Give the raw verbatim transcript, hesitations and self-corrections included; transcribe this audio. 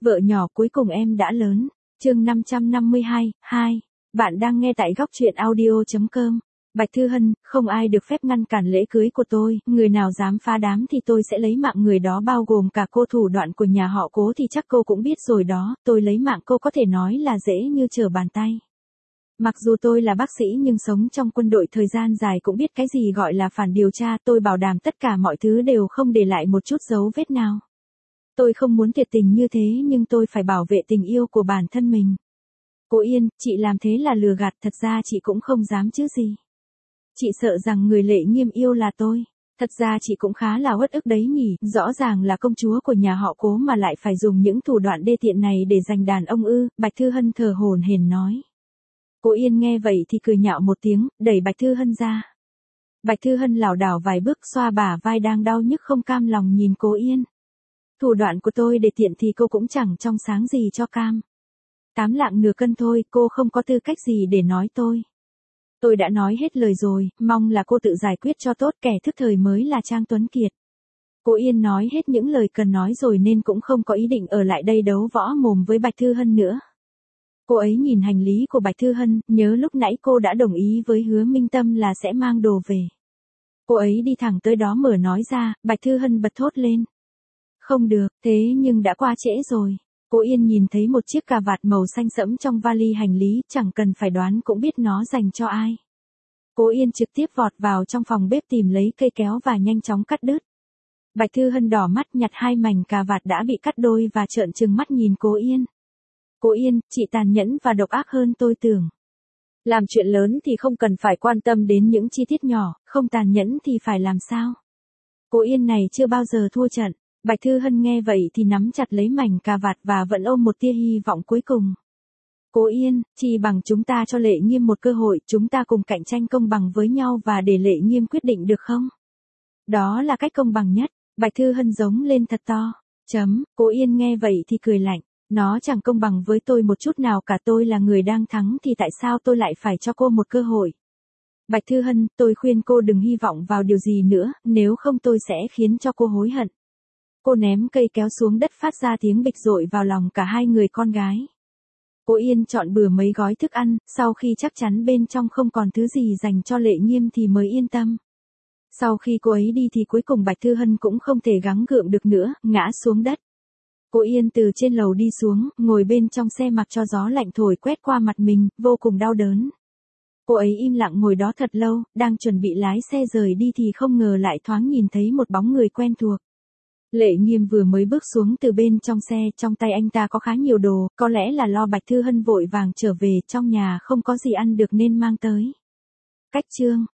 Vợ nhỏ cuối cùng em đã lớn. Chương năm trăm năm mươi hai, hai. Bạn đang nghe tại góc truyện audio chấm com. Bạch Thư Hân, không ai được phép ngăn cản lễ cưới của tôi, người nào dám phá đám thì tôi sẽ lấy mạng người đó, bao gồm cả cô. Thủ đoạn của nhà họ Cố thì chắc cô cũng biết rồi đó, tôi lấy mạng cô có thể nói là dễ như trở bàn tay. Mặc dù tôi là bác sĩ nhưng sống trong quân đội thời gian dài cũng biết cái gì gọi là phản điều tra, tôi bảo đảm tất cả mọi thứ đều không để lại một chút dấu vết nào. Tôi không muốn tuyệt tình như thế nhưng tôi phải bảo vệ tình yêu của bản thân mình. Cô Yên, chị làm thế là lừa gạt, thật ra chị cũng không dám chứ gì. Chị sợ rằng người Lệ Nghiêm yêu là tôi. Thật ra chị cũng khá là uất ức đấy nhỉ, rõ ràng là công chúa của nhà họ Cố mà lại phải dùng những thủ đoạn đê tiện này để giành đàn ông ư, Bạch Thư Hân thở hổn hển nói. Cô Yên nghe vậy thì cười nhạo một tiếng, đẩy Bạch Thư Hân ra. Bạch Thư Hân lảo đảo vài bước, xoa bả vai đang đau nhức không cam lòng nhìn cô Yên. Thủ đoạn của tôi để tiện thì cô cũng chẳng trong sáng gì cho cam. Tám lạng nửa cân thôi, cô không có tư cách gì để nói tôi. Tôi đã nói hết lời rồi, mong là cô tự giải quyết cho tốt, kẻ thức thời mới là Trang Tuấn Kiệt. Cô Yên nói hết những lời cần nói rồi nên cũng không có ý định ở lại đây đấu võ mồm với Bạch Thư Hân nữa. Cô ấy nhìn hành lý của Bạch Thư Hân, nhớ lúc nãy cô đã đồng ý với Hứa Minh Tâm là sẽ mang đồ về. Cô ấy đi thẳng tới đó mở nói ra, Bạch Thư Hân bật thốt lên. Không được, thế nhưng đã qua trễ rồi. Cô Yên nhìn thấy một chiếc cà vạt màu xanh sẫm trong vali hành lý, chẳng cần phải đoán cũng biết nó dành cho ai. Cô Yên trực tiếp vọt vào trong phòng bếp tìm lấy cây kéo và nhanh chóng cắt đứt. Bạch Thư Hân đỏ mắt nhặt hai mảnh cà vạt đã bị cắt đôi và trợn trừng mắt nhìn cô Yên. Cô Yên, chị tàn nhẫn và độc ác hơn tôi tưởng. Làm chuyện lớn thì không cần phải quan tâm đến những chi tiết nhỏ, không tàn nhẫn thì phải làm sao? Cô Yên này chưa bao giờ thua trận. Bạch Thư Hân nghe vậy thì nắm chặt lấy mảnh cà vạt và vẫn ôm một tia hy vọng cuối cùng. Cô Yên, chỉ bằng chúng ta cho Lệ Nghiêm một cơ hội, chúng ta cùng cạnh tranh công bằng với nhau và để Lệ Nghiêm quyết định được không? Đó là cách công bằng nhất. Bạch Thư Hân giống lên thật to. Chấm, cô Yên nghe vậy thì cười lạnh. Nó chẳng công bằng với tôi một chút nào cả, tôi là người đang thắng thì tại sao tôi lại phải cho cô một cơ hội? Bạch Thư Hân, tôi khuyên cô đừng hy vọng vào điều gì nữa, nếu không tôi sẽ khiến cho cô hối hận. Cô ném cây kéo xuống đất phát ra tiếng bịch rội vào lòng cả hai người con gái. Cô Yên chọn bừa mấy gói thức ăn, sau khi chắc chắn bên trong không còn thứ gì dành cho Lệ Nghiêm thì mới yên tâm. Sau khi cô ấy đi thì cuối cùng Bạch Thư Hân cũng không thể gắng gượng được nữa, ngã xuống đất. Cô Yên từ trên lầu đi xuống, ngồi bên trong xe mặc cho gió lạnh thổi quét qua mặt mình, vô cùng đau đớn. Cô ấy im lặng ngồi đó thật lâu, đang chuẩn bị lái xe rời đi thì không ngờ lại thoáng nhìn thấy một bóng người quen thuộc. Lệ Nghiêm vừa mới bước xuống từ bên trong xe, trong tay anh ta có khá nhiều đồ, có lẽ là lo Bạch Thư Hân vội vàng trở về, trong nhà không có gì ăn được nên mang tới. Cách chương